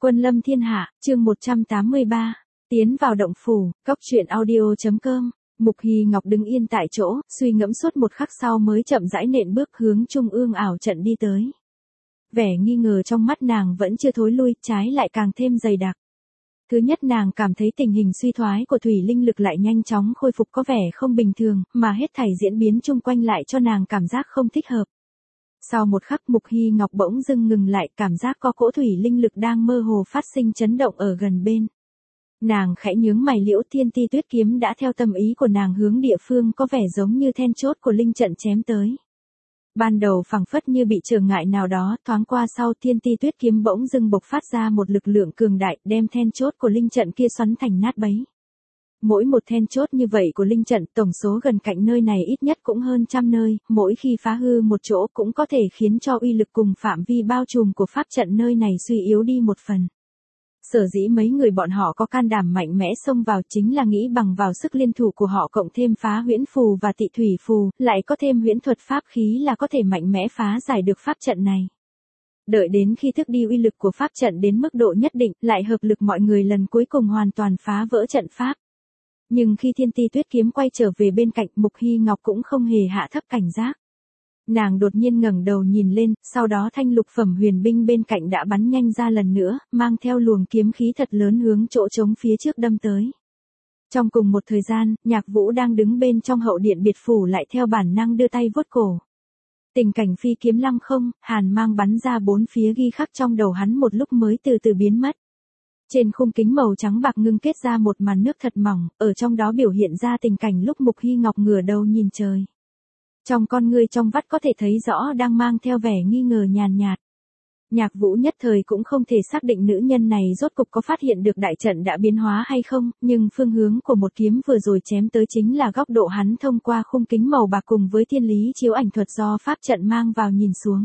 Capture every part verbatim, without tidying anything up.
Quân lâm thiên hạ, chương một trăm tám mươi ba, tiến vào động phủ, cóc truyện audio.com. Mục Hy Ngọc đứng yên tại chỗ, suy ngẫm suốt một khắc sau mới chậm rãi nện bước hướng trung ương ảo trận đi tới. Vẻ nghi ngờ trong mắt nàng vẫn chưa thối lui, trái lại càng thêm dày đặc. Thứ nhất, nàng cảm thấy tình hình suy thoái của thủy linh lực lại nhanh chóng khôi phục có vẻ không bình thường, mà hết thảy diễn biến chung quanh lại cho nàng cảm giác không thích hợp. Sau một khắc, Mục Hy Ngọc bỗng dưng ngừng lại, cảm giác có cỗ thủy linh lực đang mơ hồ phát sinh chấn động ở gần bên. Nàng khẽ nhướng mày, liễu thiên ti tuyết kiếm đã theo tâm ý của nàng hướng địa phương có vẻ giống như then chốt của linh trận chém tới. Ban đầu phảng phất như bị trở ngại nào đó, thoáng qua sau thiên ti tuyết kiếm bỗng dưng bộc phát ra một lực lượng cường đại, đem then chốt của linh trận kia xoắn thành nát bấy. Mỗi một then chốt như vậy của linh trận, tổng số gần cạnh nơi này ít nhất cũng hơn trăm nơi, mỗi khi phá hư một chỗ cũng có thể khiến cho uy lực cùng phạm vi bao trùm của pháp trận nơi này suy yếu đi một phần. Sở dĩ mấy người bọn họ có can đảm mạnh mẽ xông vào chính là nghĩ bằng vào sức liên thủ của họ cộng thêm phá huyễn phù và tị thủy phù, lại có thêm huyễn thuật pháp khí là có thể mạnh mẽ phá giải được pháp trận này. Đợi đến khi thức đi uy lực của pháp trận đến mức độ nhất định, lại hợp lực mọi người lần cuối cùng hoàn toàn phá vỡ trận pháp. Nhưng khi thiên ti tuyết kiếm quay trở về bên cạnh, Mục Hy Ngọc cũng không hề hạ thấp cảnh giác. Nàng đột nhiên ngẩng đầu nhìn lên, sau đó thanh lục phẩm huyền binh bên cạnh đã bắn nhanh ra lần nữa, mang theo luồng kiếm khí thật lớn hướng chỗ trống phía trước đâm tới. Trong cùng một thời gian, Nhạc Vũ đang đứng bên trong hậu điện biệt phủ lại theo bản năng đưa tay vuốt cổ. Tình cảnh phi kiếm lăng không, hàn mang bắn ra bốn phía ghi khắc trong đầu hắn một lúc mới từ từ biến mất. Trên khung kính màu trắng bạc ngưng kết ra một màn nước thật mỏng, ở trong đó biểu hiện ra tình cảnh lúc Mục Hy Ngọc ngửa đầu nhìn trời. Trong con ngươi trong vắt có thể thấy rõ đang mang theo vẻ nghi ngờ nhàn nhạt. Nhạc Vũ nhất thời cũng không thể xác định nữ nhân này rốt cục có phát hiện được đại trận đã biến hóa hay không, nhưng phương hướng của một kiếm vừa rồi chém tới chính là góc độ hắn thông qua khung kính màu bạc cùng với thiên lý chiếu ảnh thuật do pháp trận mang vào nhìn xuống.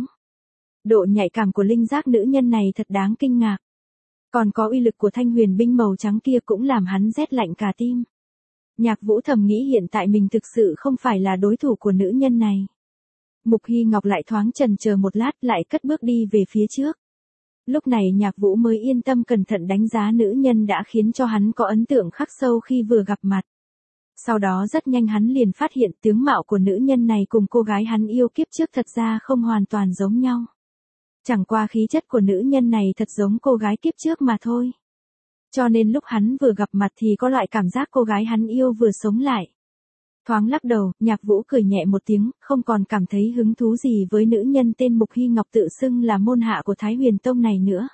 Độ nhạy cảm của linh giác nữ nhân này thật đáng kinh ngạc. Còn có uy lực của thanh huyền binh màu trắng kia cũng làm hắn rét lạnh cả tim. Nhạc Vũ thầm nghĩ hiện tại mình thực sự không phải là đối thủ của nữ nhân này. Mục Hy Ngọc lại thoáng chần chờ một lát, lại cất bước đi về phía trước. Lúc này Nhạc Vũ mới yên tâm cẩn thận đánh giá nữ nhân đã khiến cho hắn có ấn tượng khắc sâu khi vừa gặp mặt. Sau đó rất nhanh hắn liền phát hiện tướng mạo của nữ nhân này cùng cô gái hắn yêu kiếp trước thật ra không hoàn toàn giống nhau. Chẳng qua khí chất của nữ nhân này thật giống cô gái kiếp trước mà thôi. Cho nên lúc hắn vừa gặp mặt thì có loại cảm giác cô gái hắn yêu vừa sống lại. Thoáng lắc đầu, Nhạc Vũ cười nhẹ một tiếng, không còn cảm thấy hứng thú gì với nữ nhân tên Mục Hy Ngọc tự xưng là môn hạ của Thái Huyền Tông này nữa.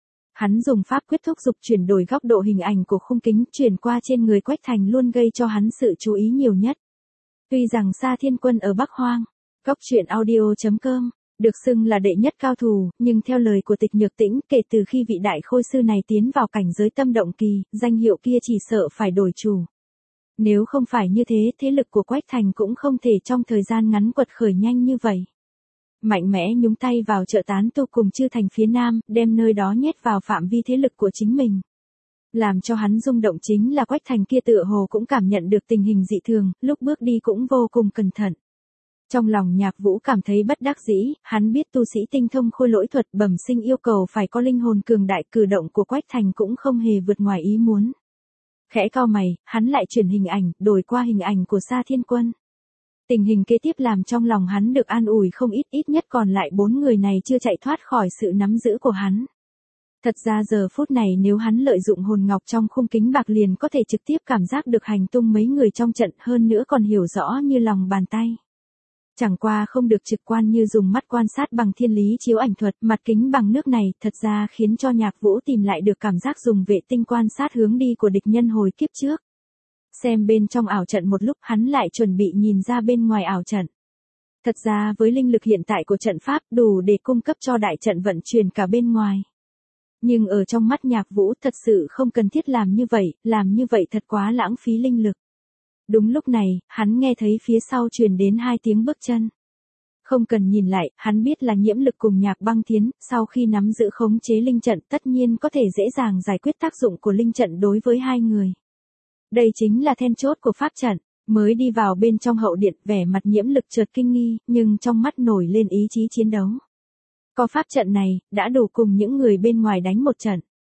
Hắn dùng pháp quyết thúc giục chuyển đổi góc độ hình ảnh của khung kính chuyển qua trên người Quách Thành luôn gây cho hắn sự chú ý nhiều nhất. Tuy rằng Sa Thiên Quân ở Bắc Hoang, cóc truyện audio.com, được xưng là đệ nhất cao thủ, nhưng theo lời của Tịch Nhược Tĩnh, kể từ khi vị đại khôi sư này tiến vào cảnh giới tâm động kỳ, danh hiệu kia chỉ sợ phải đổi chủ. Nếu không phải như thế, thế lực của Quách Thành cũng không thể trong thời gian ngắn quật khởi nhanh như vậy. Mạnh mẽ nhúng tay vào chợ tán tu cùng Chư Thành phía Nam, đem nơi đó nhét vào phạm vi thế lực của chính mình. Làm cho hắn rung động chính là Quách Thành kia tựa hồ cũng cảm nhận được tình hình dị thường, lúc bước đi cũng vô cùng cẩn thận. Trong lòng Nhạc Vũ cảm thấy bất đắc dĩ, hắn biết tu sĩ tinh thông khôi lỗi thuật bẩm sinh yêu cầu phải có linh hồn cường đại, cử động của Quách Thành cũng không hề vượt ngoài ý muốn. Khẽ cau mày, hắn lại chuyển hình ảnh, đổi qua hình ảnh của Sa Thiên Quân. Tình hình kế tiếp làm trong lòng hắn được an ủi không ít, ít nhất còn lại bốn người này chưa chạy thoát khỏi sự nắm giữ của hắn. Thật ra giờ phút này nếu hắn lợi dụng hồn ngọc trong khung kính bạc liền có thể trực tiếp cảm giác được hành tung mấy người trong trận, hơn nữa còn hiểu rõ như lòng bàn tay. Chẳng qua không được trực quan như dùng mắt quan sát bằng thiên lý chiếu ảnh thuật, mặt kính bằng nước này thật ra khiến cho Nhạc Vũ tìm lại được cảm giác dùng vệ tinh quan sát hướng đi của địch nhân hồi kiếp trước. Xem bên trong ảo trận một lúc, hắn lại chuẩn bị nhìn ra bên ngoài ảo trận. Thật ra với linh lực hiện tại của trận pháp đủ để cung cấp cho đại trận vận chuyển cả bên ngoài. Nhưng ở trong mắt Nhạc Vũ thật sự không cần thiết làm như vậy, làm như vậy thật quá lãng phí linh lực. Đúng lúc này, hắn nghe thấy phía sau truyền đến hai tiếng bước chân. Không cần nhìn lại, hắn biết là Nhiễm Lực cùng Nhạc Băng Thiến, sau khi nắm giữ khống chế linh trận tất nhiên có thể dễ dàng giải quyết tác dụng của linh trận đối với hai người. Đây chính là then chốt của pháp trận. Mới đi vào bên trong hậu điện, vẻ mặt Nhiễm Lực chợt kinh nghi, nhưng trong mắt nổi lên ý chí chiến đấu. Có pháp trận này, đã đủ cùng những người bên ngoài đánh một trận.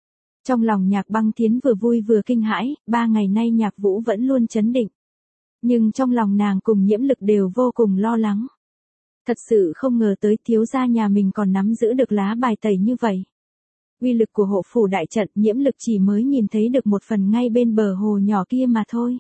Trong lòng Nhạc Băng Thiến vừa vui vừa kinh hãi, ba ngày nay Nhạc Vũ vẫn luôn trấn định. Nhưng trong lòng nàng cùng Nhiễm Lực đều vô cùng lo lắng. Thật sự không ngờ tới thiếu gia nhà mình còn nắm giữ được lá bài tẩy như vậy. Uy lực của hộ phủ đại trận Nhiễm Lực chỉ mới nhìn thấy được một phần ngay bên bờ hồ nhỏ kia mà thôi.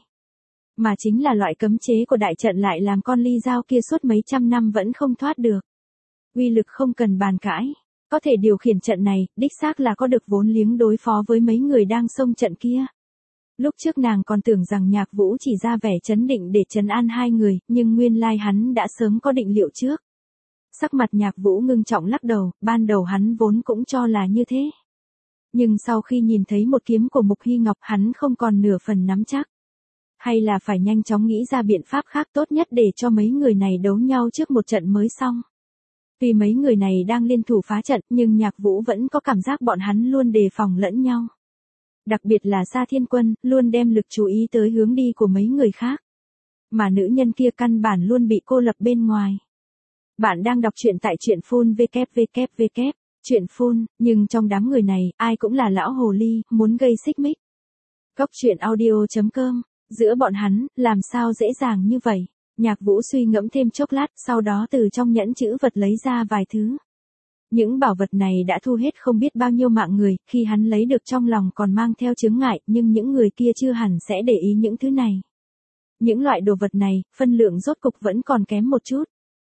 Mà chính là loại cấm chế của đại trận lại làm con ly dao kia suốt mấy trăm năm vẫn không thoát được. Uy lực không cần bàn cãi. Có thể điều khiển trận này, đích xác là có được vốn liếng đối phó với mấy người đang xông trận kia. Lúc trước nàng còn tưởng rằng Nhạc Vũ chỉ ra vẻ trấn định để trấn an hai người, nhưng nguyên lai hắn đã sớm có định liệu trước. Sắc mặt Nhạc Vũ ngưng trọng lắc đầu, ban đầu hắn vốn cũng cho là như thế. Nhưng sau khi nhìn thấy một kiếm của Mục Hy Ngọc hắn không còn nửa phần nắm chắc. Hay là phải nhanh chóng nghĩ ra biện pháp khác tốt nhất để cho mấy người này đấu nhau trước một trận mới xong. Vì mấy người này đang liên thủ phá trận nhưng Nhạc Vũ vẫn có cảm giác bọn hắn luôn đề phòng lẫn nhau. Đặc biệt là Sa Thiên Quân, luôn đem lực chú ý tới hướng đi của mấy người khác. Mà nữ nhân kia căn bản luôn bị cô lập bên ngoài. Bạn đang đọc truyện tại truyện phun vê kép vê kép vê kép, truyện phun, nhưng trong đám người này, ai cũng là lão hồ ly, muốn gây xích mích. Góc truyện audio chấm com, giữa bọn hắn, làm sao dễ dàng như vậy? Nhạc Vũ suy ngẫm thêm chốc lát, sau đó từ trong nhẫn chữ vật lấy ra vài thứ. Những bảo vật này đã thu hết không biết bao nhiêu mạng người, khi hắn lấy được trong lòng còn mang theo chướng ngại, nhưng những người kia chưa hẳn sẽ để ý những thứ này. Những loại đồ vật này, phân lượng rốt cục vẫn còn kém một chút.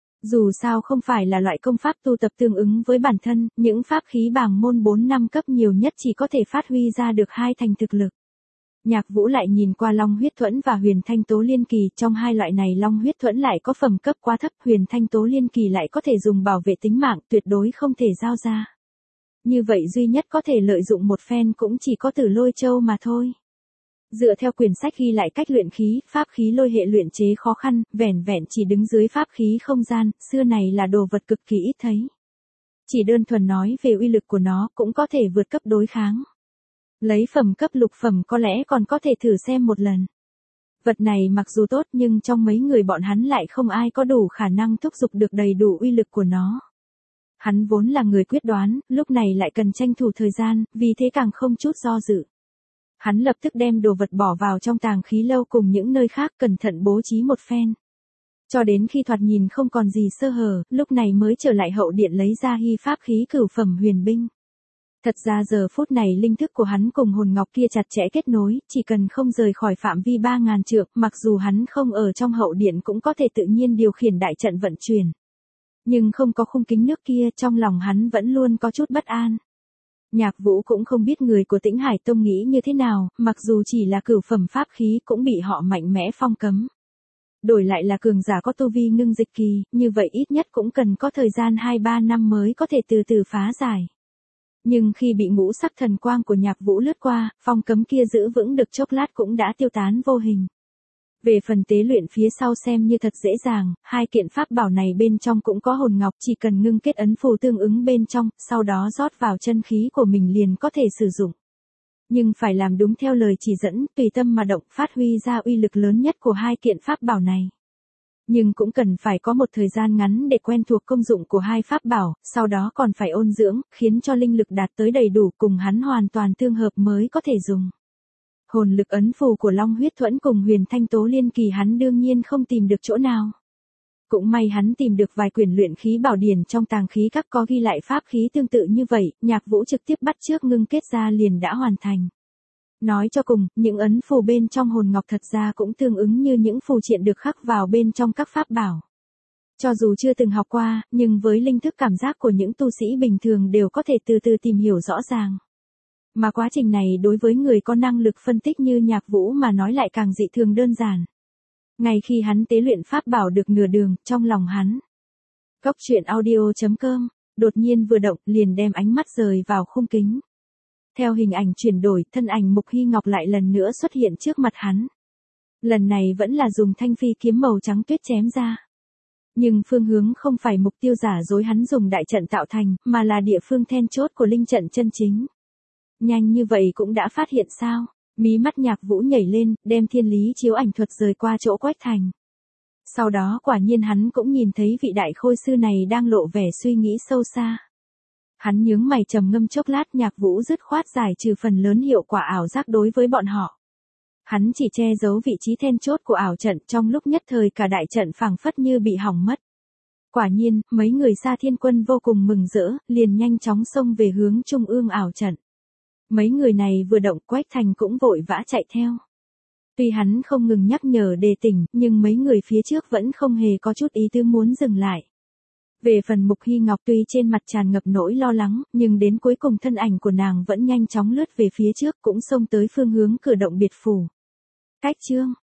Dù sao không phải là loại công pháp tu tập tương ứng với bản thân, những pháp khí bảng môn bốn năm cấp nhiều nhất chỉ có thể phát huy ra được hai thành thực lực. Nhạc Vũ lại nhìn qua Long Huyết Thuẫn và Huyền Thanh Tố Liên Kỳ, trong hai loại này Long Huyết Thuẫn lại có phẩm cấp quá thấp, Huyền Thanh Tố Liên Kỳ lại có thể dùng bảo vệ tính mạng, tuyệt đối không thể giao ra. Như vậy duy nhất có thể lợi dụng một phen cũng chỉ có Tử Lôi Châu mà thôi. Dựa theo quyển sách ghi lại cách luyện khí, pháp khí lôi hệ luyện chế khó khăn, vẻn vẹn chỉ đứng dưới pháp khí không gian, xưa này là đồ vật cực kỳ ít thấy. Chỉ đơn thuần nói về uy lực của nó cũng có thể vượt cấp đối kháng. Lấy phẩm cấp lục phẩm có lẽ còn có thể thử xem một lần. Vật này mặc dù tốt nhưng trong mấy người bọn hắn lại không ai có đủ khả năng thúc giục được đầy đủ uy lực của nó. Hắn vốn là người quyết đoán, lúc này lại cần tranh thủ thời gian, vì thế càng không chút do dự. Hắn lập tức đem đồ vật bỏ vào trong tàng khí lâu cùng những nơi khác cẩn thận bố trí một phen. Cho đến khi thoạt nhìn không còn gì sơ hở, lúc này mới trở lại hậu điện lấy ra hy pháp khí cửu phẩm huyền binh. Thật ra giờ phút này linh thức của hắn cùng hồn ngọc kia chặt chẽ kết nối, chỉ cần không rời khỏi phạm vi ba ngàn trượng, mặc dù hắn không ở trong hậu điện cũng có thể tự nhiên điều khiển đại trận vận chuyển. Nhưng không có khung kính nước kia, trong lòng hắn vẫn luôn có chút bất an. Nhạc Vũ cũng không biết người của Tĩnh Hải Tông nghĩ như thế nào, mặc dù chỉ là cửu phẩm pháp khí cũng bị họ mạnh mẽ phong cấm. Đổi lại là cường giả có tu vi ngưng dịch kỳ, như vậy ít nhất cũng cần có thời gian hai ba năm mới có thể từ từ phá giải. Nhưng khi bị ngũ sắc thần quang của Nhạc Vũ lướt qua, phong cấm kia giữ vững được chốc lát cũng đã tiêu tán vô hình. Về phần tế luyện phía sau xem như thật dễ dàng, hai kiện pháp bảo này bên trong cũng có hồn ngọc, chỉ cần ngưng kết ấn phù tương ứng bên trong, sau đó rót vào chân khí của mình liền có thể sử dụng. Nhưng phải làm đúng theo lời chỉ dẫn, tùy tâm mà động, phát huy ra uy lực lớn nhất của hai kiện pháp bảo này. Nhưng cũng cần phải có một thời gian ngắn để quen thuộc công dụng của hai pháp bảo, sau đó còn phải ôn dưỡng, khiến cho linh lực đạt tới đầy đủ cùng hắn hoàn toàn tương hợp mới có thể dùng. Hồn lực ấn phù của Long Huyết Thuẫn cùng Huyền Thanh Tố Liên Kỳ hắn đương nhiên không tìm được chỗ nào. Cũng may hắn tìm được vài quyển luyện khí bảo điển trong tàng khí các có ghi lại pháp khí tương tự như vậy, Nhạc Vũ trực tiếp bắt chước ngưng kết ra liền đã hoàn thành. Nói cho cùng, những ấn phù bên trong hồn ngọc thật ra cũng tương ứng như những phù triện được khắc vào bên trong các pháp bảo. Cho dù chưa từng học qua, nhưng với linh thức cảm giác của những tu sĩ bình thường đều có thể từ từ tìm hiểu rõ ràng. Mà quá trình này đối với người có năng lực phân tích như Nhạc Vũ mà nói lại càng dị thường đơn giản. Ngay khi hắn tế luyện pháp bảo được nửa đường, trong lòng hắn. Góc truyện audio chấm com, đột nhiên vừa động liền đem ánh mắt rời vào khung kính. Theo hình ảnh chuyển đổi, thân ảnh Mục Hy Ngọc lại lần nữa xuất hiện trước mặt hắn. Lần này vẫn là dùng thanh phi kiếm màu trắng tuyết chém ra. Nhưng phương hướng không phải mục tiêu giả dối hắn dùng đại trận tạo thành, mà là địa phương then chốt của linh trận chân chính. Nhanh như vậy cũng đã phát hiện sao? Mí mắt Nhạc Vũ nhảy lên, đem thiên lý chiếu ảnh thuật rời qua chỗ Quách Thành. Sau đó quả nhiên hắn cũng nhìn thấy vị đại khôi sư này đang lộ vẻ suy nghĩ sâu xa. Hắn nhướng mày trầm ngâm chốc lát, Nhạc Vũ dứt khoát giải trừ phần lớn hiệu quả ảo giác đối với bọn họ. Hắn chỉ che giấu vị trí then chốt của ảo trận, trong lúc nhất thời cả đại trận phảng phất như bị hỏng mất. Quả nhiên, mấy người Sa Thiên Quân vô cùng mừng rỡ, liền nhanh chóng xông về hướng trung ương ảo trận. Mấy người này vừa động, Quách Thành cũng vội vã chạy theo. Tuy hắn không ngừng nhắc nhở đề tỉnh, nhưng mấy người phía trước vẫn không hề có chút ý tứ muốn dừng lại. Về phần Mục Hy Ngọc, tuy trên mặt tràn ngập nỗi lo lắng, nhưng đến cuối cùng thân ảnh của nàng vẫn nhanh chóng lướt về phía trước, cũng xông tới phương hướng cửa động biệt phủ. Cách chương